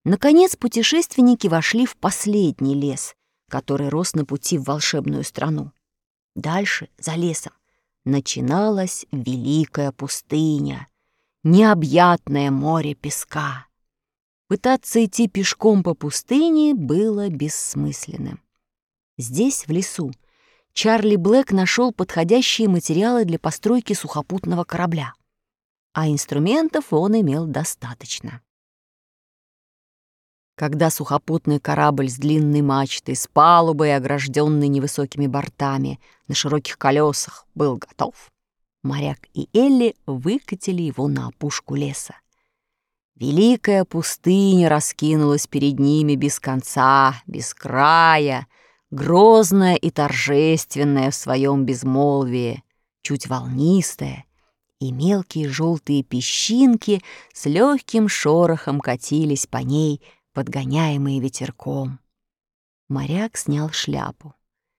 Наконец путешественники вошли в последний лес, который рос на пути в волшебную страну. Дальше, за лесом, начиналась великая пустыня, необъятное море песка. Пытаться идти пешком по пустыне было бессмысленным. Здесь, в лесу, Чарли Блэк нашел подходящие материалы для постройки сухопутного корабля, а инструментов он имел достаточно. Когда сухопутный корабль с длинной мачтой, с палубой, огражденной невысокими бортами, на широких колесах, был готов, моряк и Элли выкатили его на опушку леса. Великая пустыня раскинулась перед ними без конца, без края, грозная и торжественная в своем безмолвии, чуть волнистая, и мелкие желтые песчинки с легким шорохом катились по ней, подгоняемые ветерком. Моряк снял шляпу.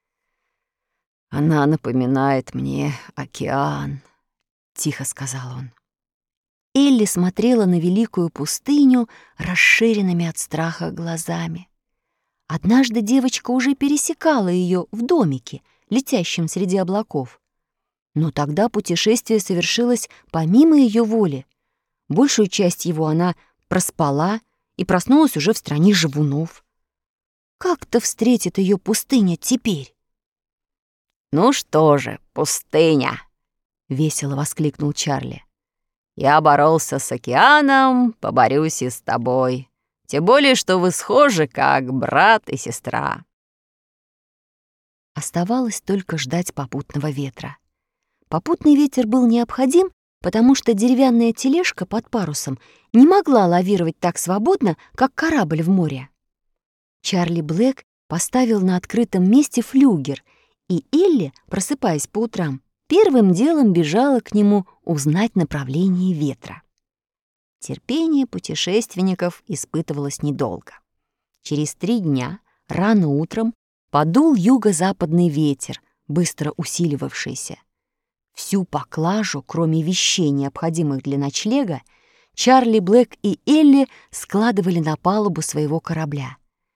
«Она напоминает мне океан», — тихо сказал он. Элли смотрела на великую пустыню расширенными от страха глазами. Однажды девочка уже пересекала ее в домике, летящем среди облаков. Но тогда путешествие совершилось помимо ее воли. Большую часть его она проспала и проснулась уже в стране живунов. Как-то встретит ее пустыня теперь? «Ну что же, пустыня!» — весело воскликнул Чарли. «Я боролся с океаном, поборюсь и с тобой. Тем более, что вы схожи, как брат и сестра». Оставалось только ждать попутного ветра. Попутный ветер был необходим, потому что деревянная тележка под парусом не могла лавировать так свободно, как корабль в море. Чарли Блэк поставил на открытом месте флюгер, и Элли, просыпаясь по утрам, первым делом бежала к нему узнать направление ветра. Терпение путешественников испытывалось недолго. Через 3 дня, рано утром, подул юго-западный ветер, быстро усиливавшийся. Всю поклажу, кроме вещей, необходимых для ночлега, Чарли Блэк и Элли складывали на палубу своего корабля.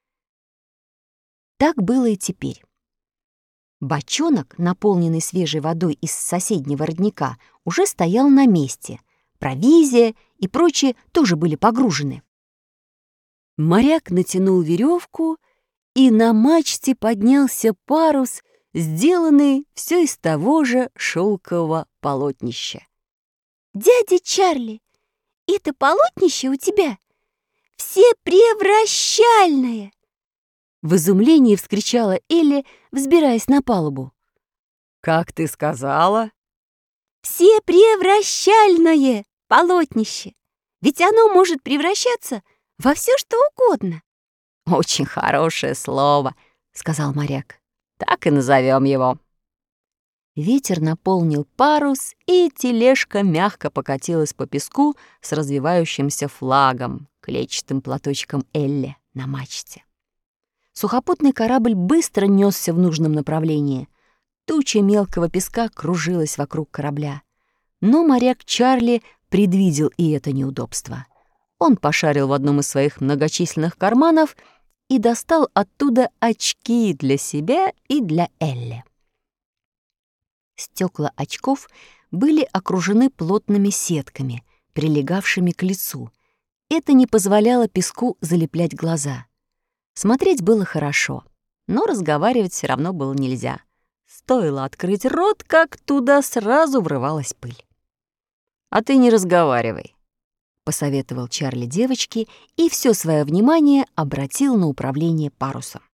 Так было и теперь. Бочонок, наполненный свежей водой из соседнего родника, уже стоял на месте. Провизия и прочее тоже были погружены. Моряк натянул веревку, и на мачте поднялся парус, сделанный все из того же шелкового полотнища. «Дядя Чарли, это полотнище у тебя все превращальное!» В изумлении вскричала Элли, взбираясь на палубу. «Как ты сказала?» «Все превращальное полотнище! Ведь оно может превращаться во все, что угодно!» «Очень хорошее слово», — сказал моряк. «Так и назовем его». Ветер наполнил парус, и тележка мягко покатилась по песку с развивающимся флагом, клетчатым платочком Элли на мачте. Сухопутный корабль быстро несся в нужном направлении. Туча мелкого песка кружилась вокруг корабля. Но моряк Чарли предвидел и это неудобство. Он пошарил в одном из своих многочисленных карманов и достал оттуда очки для себя и для Элли. Стекла очков были окружены плотными сетками, прилегавшими к лицу. Это не позволяло песку залеплять глаза. Смотреть было хорошо, но разговаривать все равно было нельзя. Стоило открыть рот, как туда сразу врывалась пыль. «А ты не разговаривай», — посоветовал Чарли девочке и все свое внимание обратил на управление парусом.